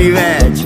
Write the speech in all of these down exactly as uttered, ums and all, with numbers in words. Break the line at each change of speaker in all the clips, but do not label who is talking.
pivete.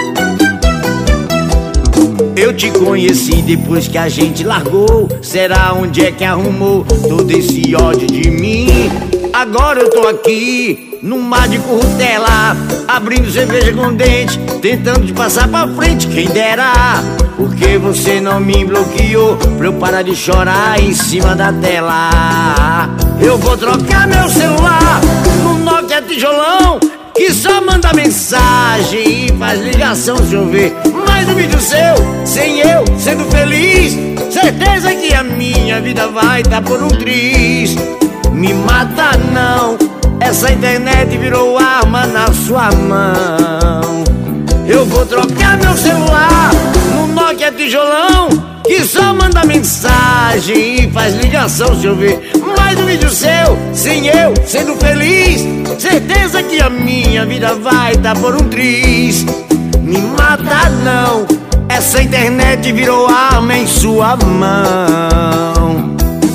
Eu te conheci depois que a gente largou. Será onde é que arrumou todo esse ódio de mim? Agora eu tô aqui num mar de currutela, abrindo cerveja com dente, tentando te passar pra frente, quem dera. Porque você não me bloqueou pra eu parar de chorar em cima da tela. Eu vou trocar meu celular no Nokia tijolão, que só manda mensagem e faz ligação se eu ver mais um vídeo seu, sem eu sendo feliz. Certeza que a minha vida vai dar por um triz. Me mata não, essa internet virou arma na sua mão. Eu vou trocar meu celular no Nokia tijolão, que só manda mensagem e faz ligação se eu ver mais um vídeo seu, sem eu sendo feliz. Certeza que a minha vida vai dar por um triz. Me mata não, essa internet virou arma em sua mão.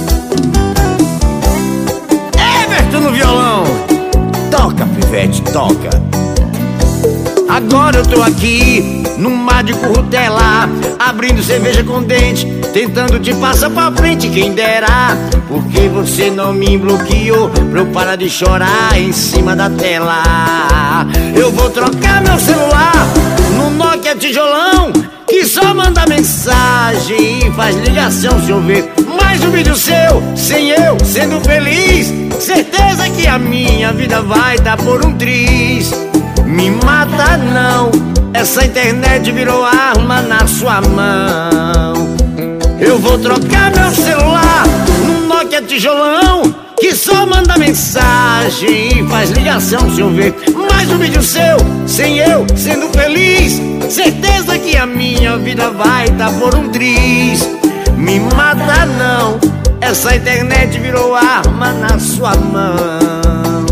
Everton no violão, toca pivete, toca. Agora eu tô aqui num mar de currutela, abrindo cerveja com dente, tentando te passar pra frente, quem dera. Porque você não me bloqueou pra eu parar de chorar em cima da tela. Eu vou trocar meu celular no Nokia tijolão, que só manda mensagem e faz ligação se eu ver mais um vídeo seu, sem eu sendo feliz. Certeza que a minha vida vai dar por um triz. Me mata não, essa internet virou arma na sua mão. Eu vou trocar meu celular no Nokia tijolão, que só manda mensagem e faz ligação se eu ver mais um vídeo seu, sem eu sendo feliz. Certeza que a minha vida vai dar por um triz. Me mata não, essa internet virou arma na sua mão.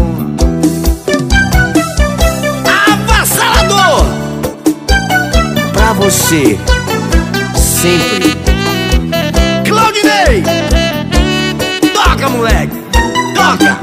Pra você, sempre. Claudinei, toca moleque, toca.